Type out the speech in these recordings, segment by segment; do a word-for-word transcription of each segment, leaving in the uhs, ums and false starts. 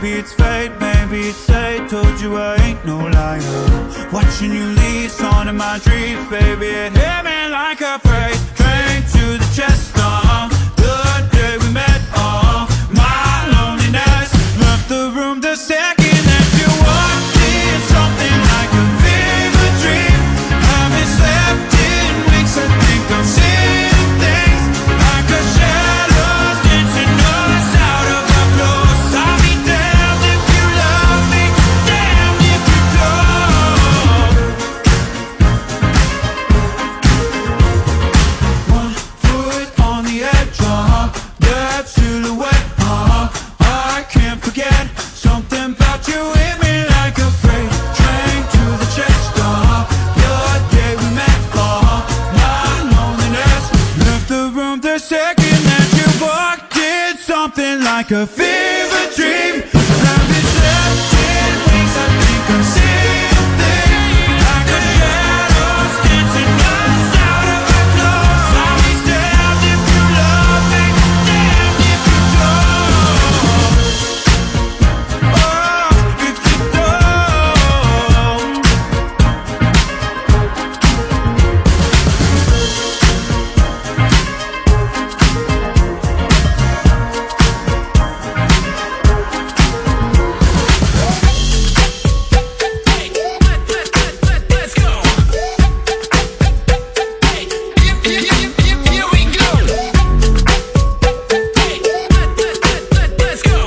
Maybe it's fate, maybe it's fate. Told you I ain't no liar. Watching you leave, on in my dreams, baby. It hit me like a freight train to the chest. Uh, the day we met, uh, my loneliness left the room the second that you walked in. Something like a fever dream. Haven't slept in weeks. I think I'm seeing things like a shadow dancing us out of our clothes. I'll be damned if you love me, damned if you don't. One foot on the edge, uh-huh, that silhouette, uh-huh, I can't forget. Something about you hit me like a freight train to the chest, uh-huh, the day we met, uh-huh, my loneliness left the room the second that you walked in. Something like a fever dream. Haven't slept in weeks. I think I'm seeing things like a shadows dancing us out of our clothes. I'll be damned if you love me, damned if you don't. Oh, if you don't. Let's go. Here we go. Let's go.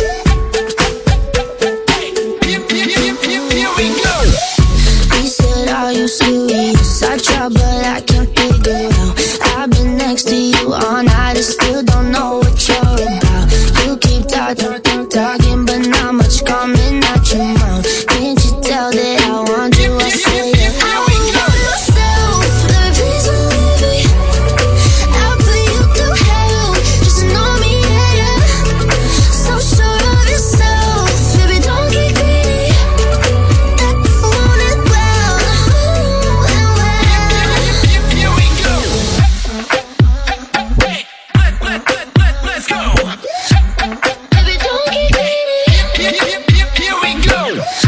Here we go. He said, are you serious? I try, but I can't figure out. I've been next to you all night and still don't know what you're about. You keep talking, talking, but not much coming out your mouth. Can't you tell that I want you? I say it. I want myself, the reason leaving. I'll put you through hell, just know me, yeah, yeah. So sure of yourself, baby, don't get greedy. That you want it well, and well. Here we go. Let's go. Baby, don't get greedy. Here we go.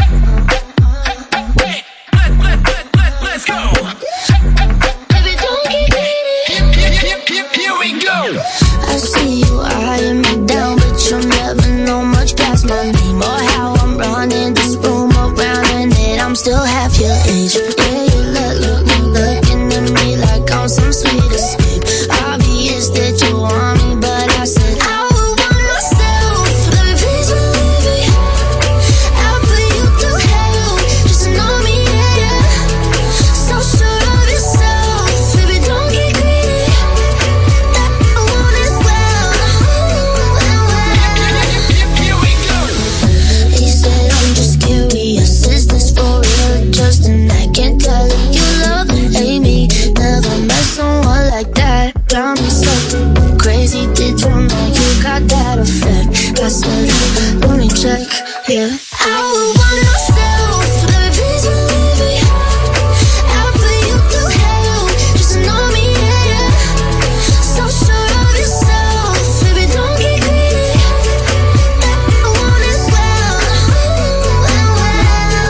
Let's go. Baby, don't get greedy. Here we go. I see you eyeing me down, but you'll never know much past my name or how I'm running this room around, and that I'm still half your age. Yeah, you look, look, look, looking at me like I'm some sweet escape. Obvious that you want me, but I said I would want myself. The reason leaving. I'll put you through hell, just know me, yeah, yeah. So sure of yourself, baby, don't get greedy. That I want it well, and well. Here we go. He said, I'm just curious, is this for real or just an act? Can't tell if you love and hate me. Never met someone like that. Got me so crazy, did you know you got that effect? I said, let me check, yeah. I would want myself, the reason leaving. I'll put you through hell, just know me, yeah, yeah. So sure of yourself, baby, don't get greedy. That I want it well, and well.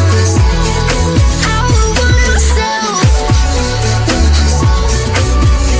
I would want myself.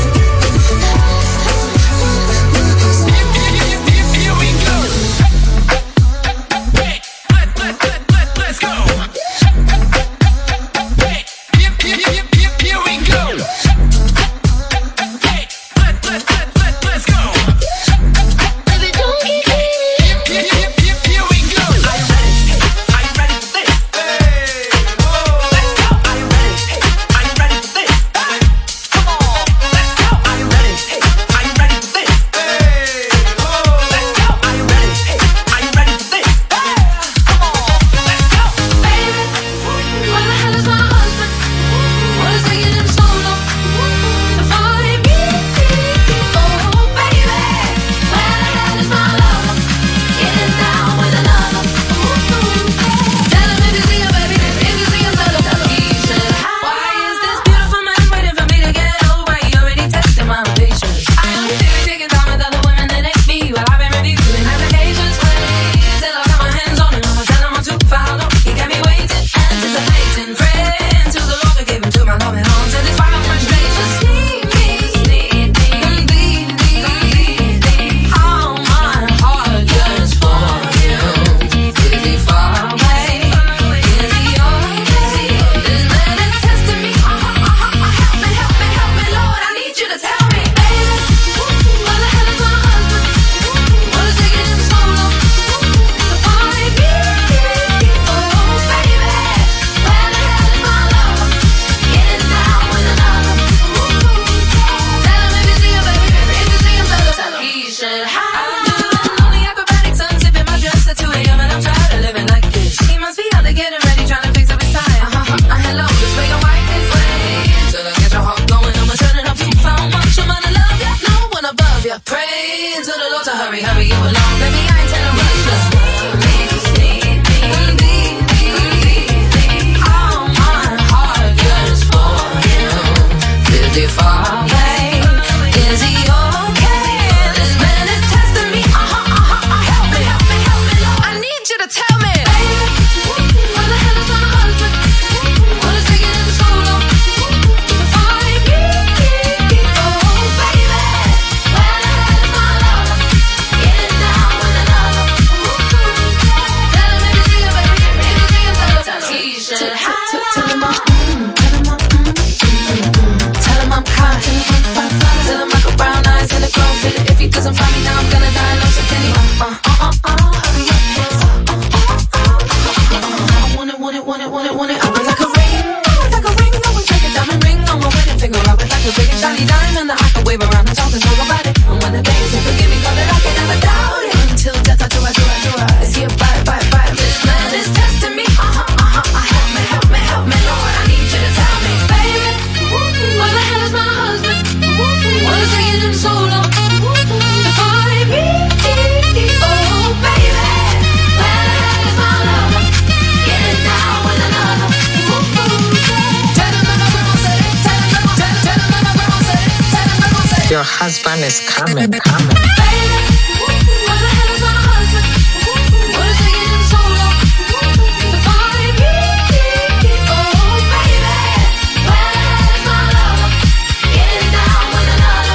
he far away? Is he okay? This man is testing me. Uh-huh, uh-huh, uh, help me, help me, help me, Lord. I need you to tell me. Baby, where the hell is my husband? What is taking him so long to find me? Oh, baby, where the hell is my lover? Getting down with another. Tell him if you see him, baby, if you see him, tell him, tell him. He should have. Tell him I'm, mm, tell him I'm, mm, mm, tell him I'm hot. Tell him I got brown eyes and a glow fit. If he doesn't find me now, I'm gonna die alone. So can he? Uh, uh, uh, uh, hurry up, yes. Uh, uh, uh, uh, I want it, want it, want it, want it, want it. I would like a ring, I would like a ring, I would like a diamond ring on my wedding finger. I would like a big and shiny diamond that I can wave around and talk and talk about it. And when the day is up, forgive me, cause I can never doubt it. Until death, I do, I do, I do, I. Is he a bite, bite, bite? This man is testing me. Uh huh, uh huh, uh, help me, help me, help me, Lord. I need you to tell me, baby, where the hell is my husband? What is taking him so long to find me? Oh, baby, where the hell is my lover? Getting down with another. Tell him that my grandma said it. Tell him that my, tell, tell him that my grandma said it. Tell him that my said it. Your husband is coming, coming. Baby, where the hell is my husband? What is taking him so long to find me? Oh, baby, where the hell is my lover? Getting down with another.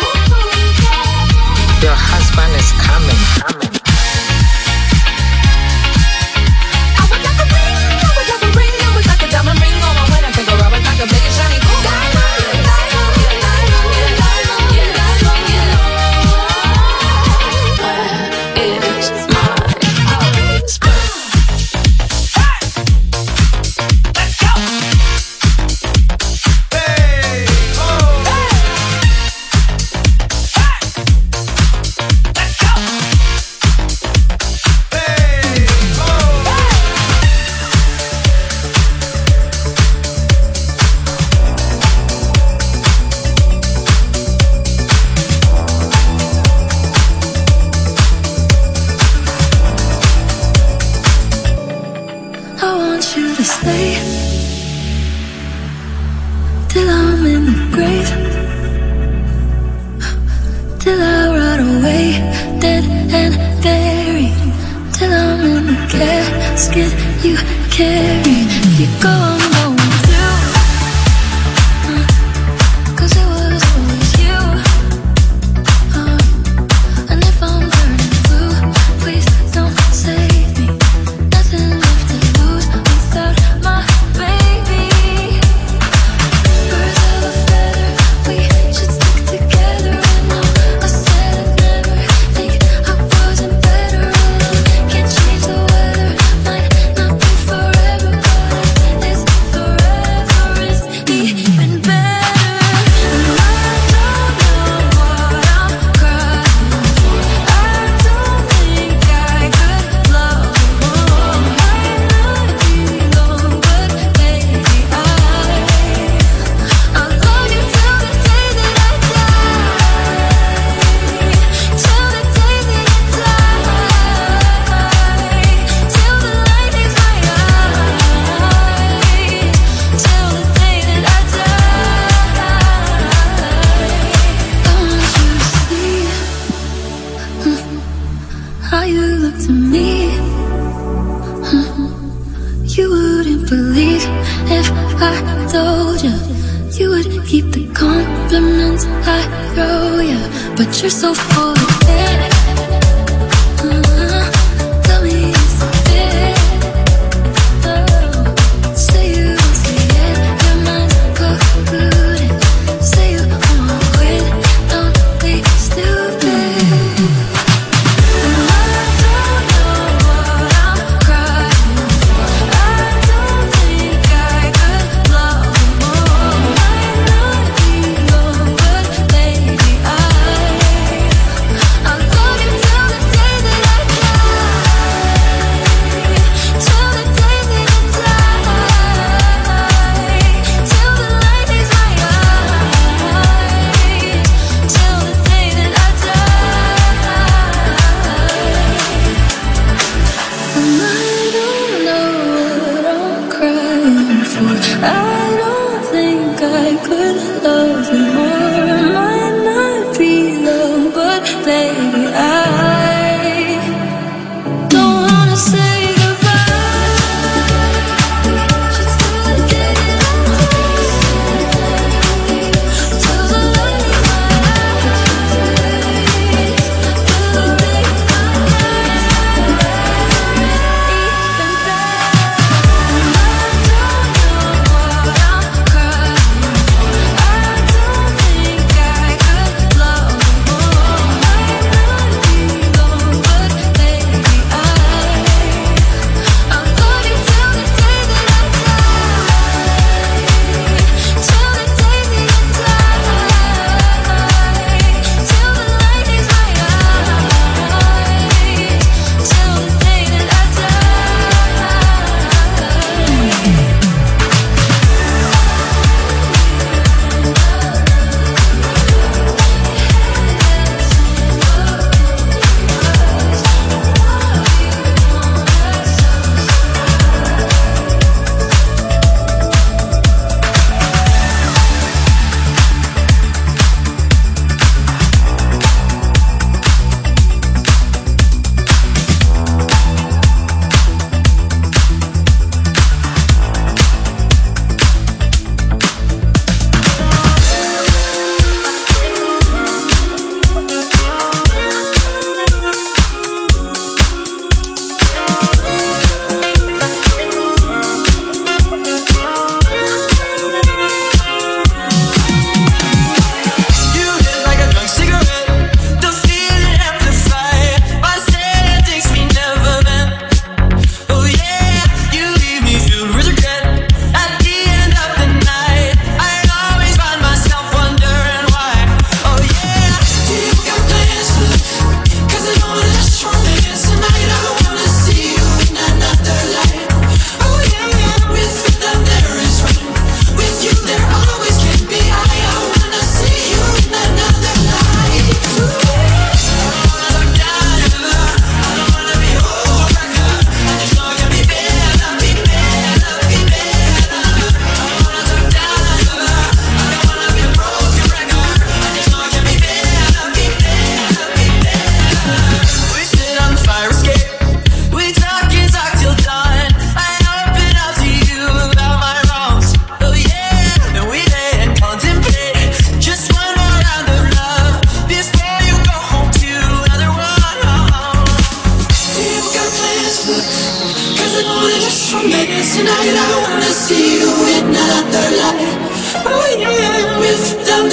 Your husband is coming, coming. I would like a ring, I would like a ring, I would like a diamond ring on my wedding finger. I would like a big and shiny diamond, diamond, diamond, diamond, diamond, diamond. Where is my husband? Let's go. Hey, oh. Let's go. Hey, oh. I want you to stay till I'm in the grave, till I rot away, dead and buried, till I'm in the casket you carry. If you go, I'm going through, uh, 'cause it was always you, uh, and if I'm burning blue, please don't save me. Nothing left to lose without my baby. Birds of a feather, we should stick together. And all I said I'd never think I wasn't better alone. Can't change the weather, might not be forever, but is forever is even better. And I don't know what I'm crying for. I don't think I could love more. Might not be long, but maybe I I'll love you till the day that I die. Till the day that I die. Till the light is my eyes. Till the day that I die. I want you to see how you look to me. You wouldn't believe if I told you. You would keep the compliments I throw you, but you're so full of it. Uh, tell me it's a fit. Oh, say you won't say it, your mind's polluted. Say you won't quit, don't be stupid. And I don't know what I'm crying for. I don't think I could love more. Might not be long, but maybe I I'll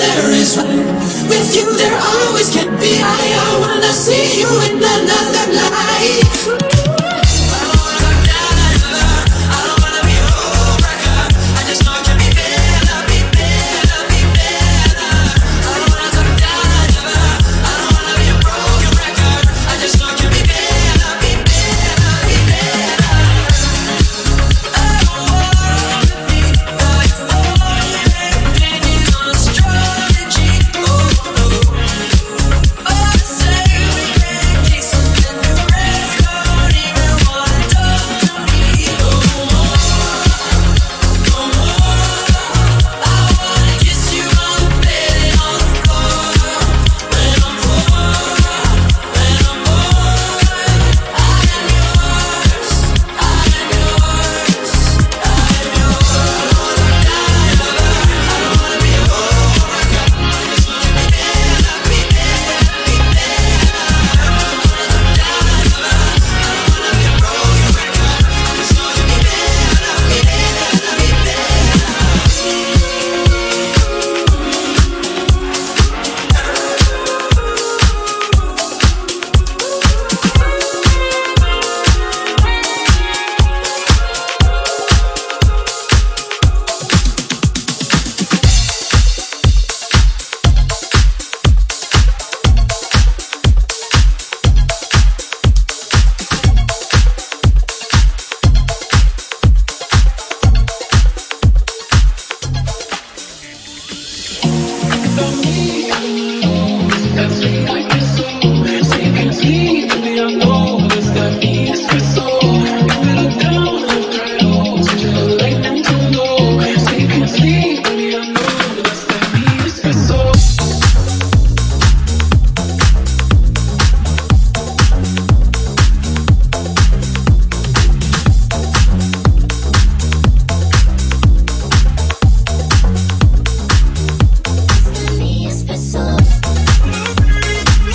there is right. With you there always can be I. I wanna see you in another light. Destiny espresso.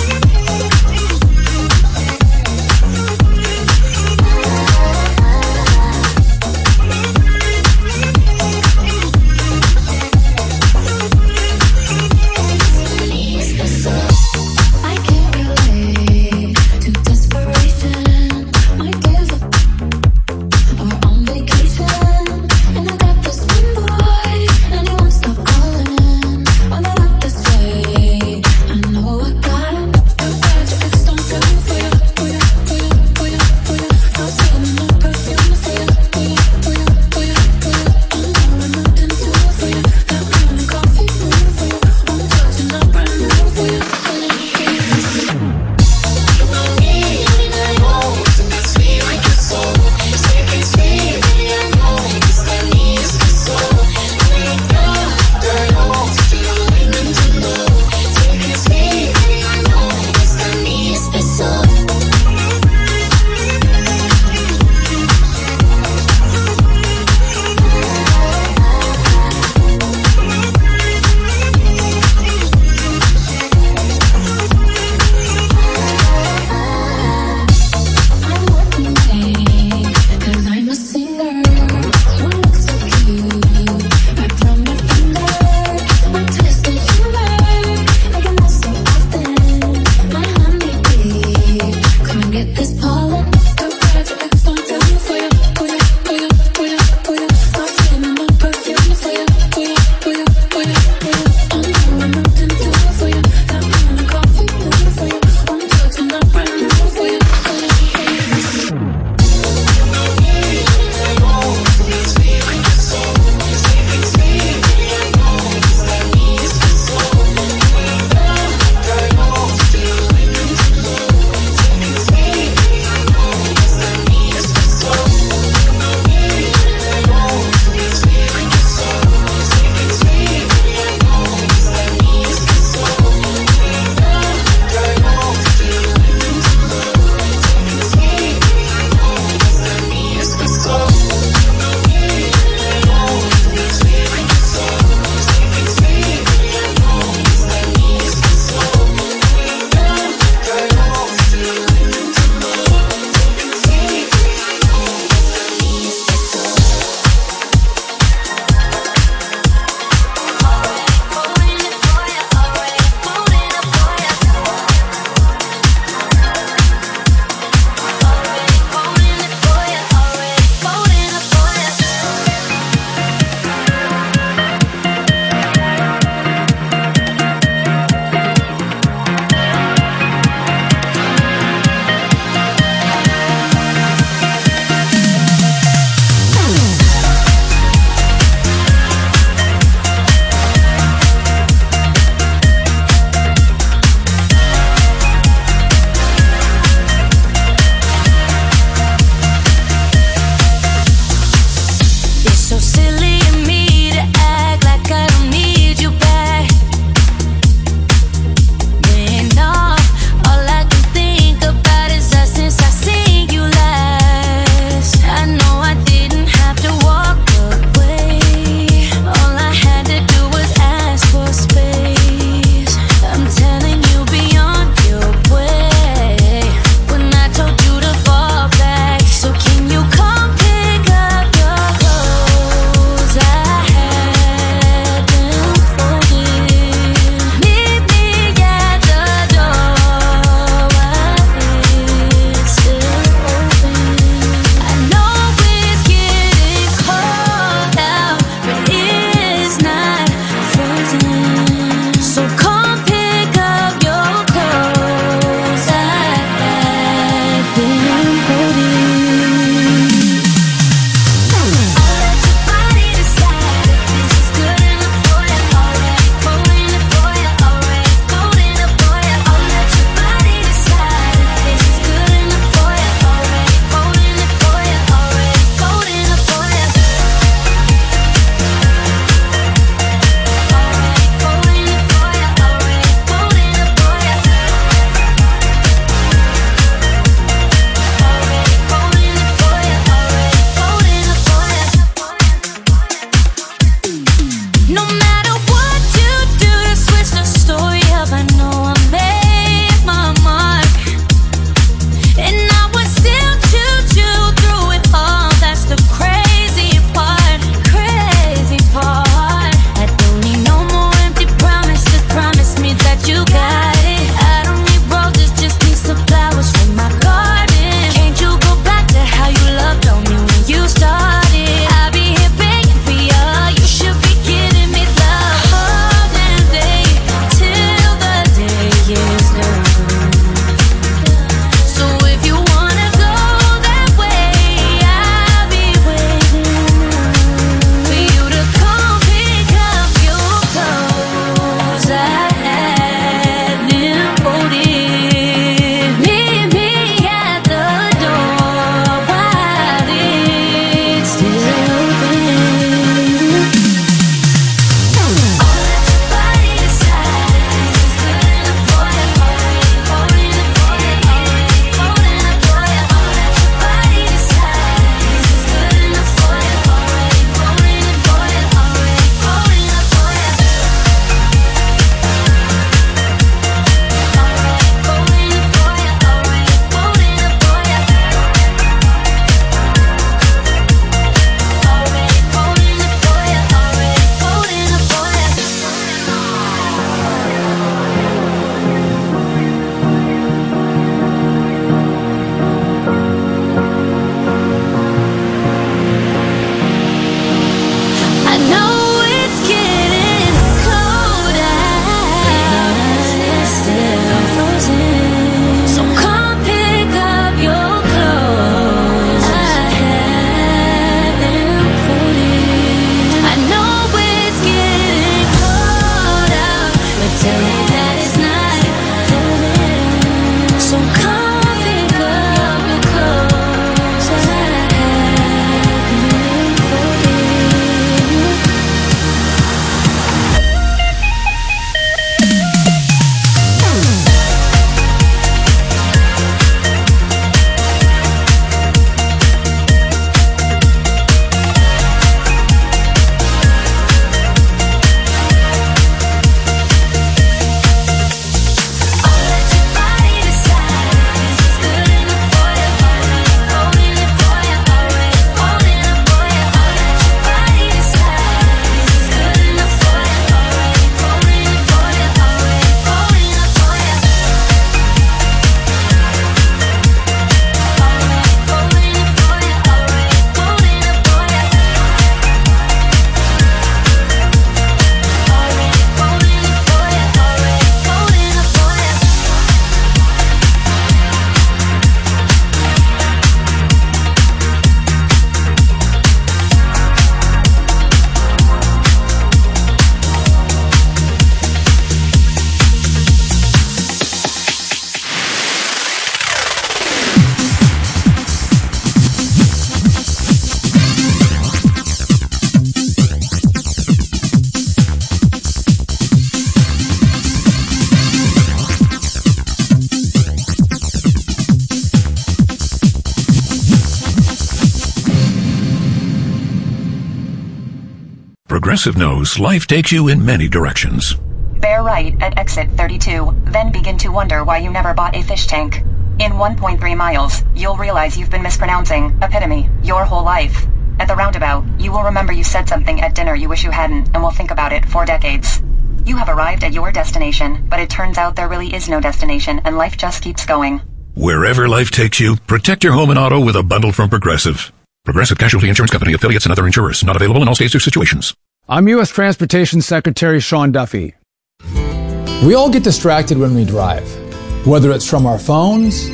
Progressive knows life takes you in many directions. Bear right at exit thirty-two, then begin to wonder why you never bought a fish tank. In one point three miles, you'll realize you've been mispronouncing epitome your whole life. At the roundabout, you will remember you said something at dinner you wish you hadn't and will think about it for decades. You have arrived at your destination, but it turns out there really is no destination and life just keeps going. Wherever life takes you, protect your home and auto with a bundle from Progressive. Progressive Casualty Insurance Company, affiliates, and other insurers. Not available in all states or situations. I'm U S Transportation Secretary Sean Duffy. We all get distracted when we drive, whether it's from our phones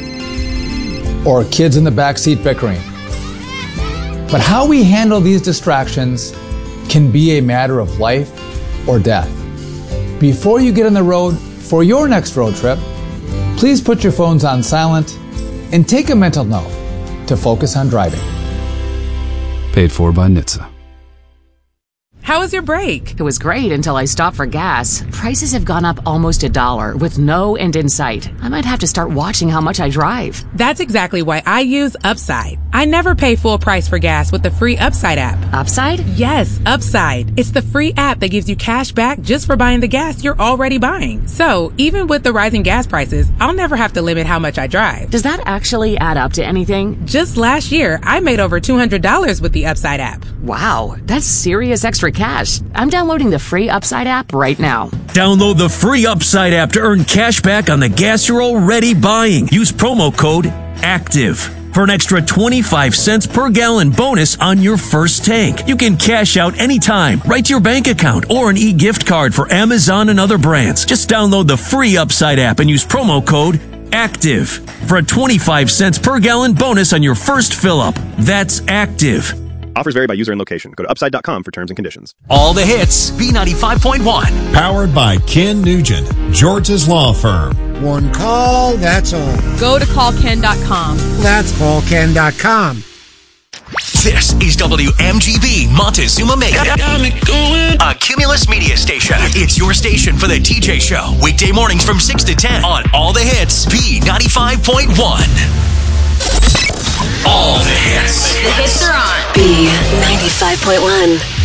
or kids in the backseat bickering. But how we handle these distractions can be a matter of life or death. Before you get on the road for your next road trip, please put your phones on silent and take a mental note to focus on driving. Paid for by N H T S A. How was your break? It was great until I stopped for gas. Prices have gone up almost a dollar with no end in sight. I might have to start watching how much I drive. That's exactly why I use Upside. I never pay full price for gas with the free Upside app. Upside? Yes, Upside. It's the free app that gives you cash back just for buying the gas you're already buying. So, even with the rising gas prices, I'll never have to limit how much I drive. Does that actually add up to anything? Just last year, I made over two hundred dollars with the Upside app. Wow, that's serious extra cash. I'm downloading the free Upside app right now. Download the free Upside app to earn cash back on the gas you're already buying. Use promo code ACTIVE for an extra twenty-five cents per gallon bonus on your first tank. You can cash out anytime, right to your bank account, or an e-gift card for Amazon and other brands. Just download the free Upside app and use promo code ACTIVE for a twenty-five cents per gallon bonus on your first fill up. That's ACTIVE. Offers vary by user and location. Go to upside dot com for terms and conditions. All the hits, B ninety-five point one. Powered by Ken Nugent, George's Law Firm. One call, that's all. Go to call ken dot com. That's call ken dot com. This is W M G B Montezuma Mega, a Cumulus media station. It's your station for the T J Show. Weekday mornings from six to ten on All the Hits, B ninety-five point one. All the hits. The hits are on B ninety-five point one.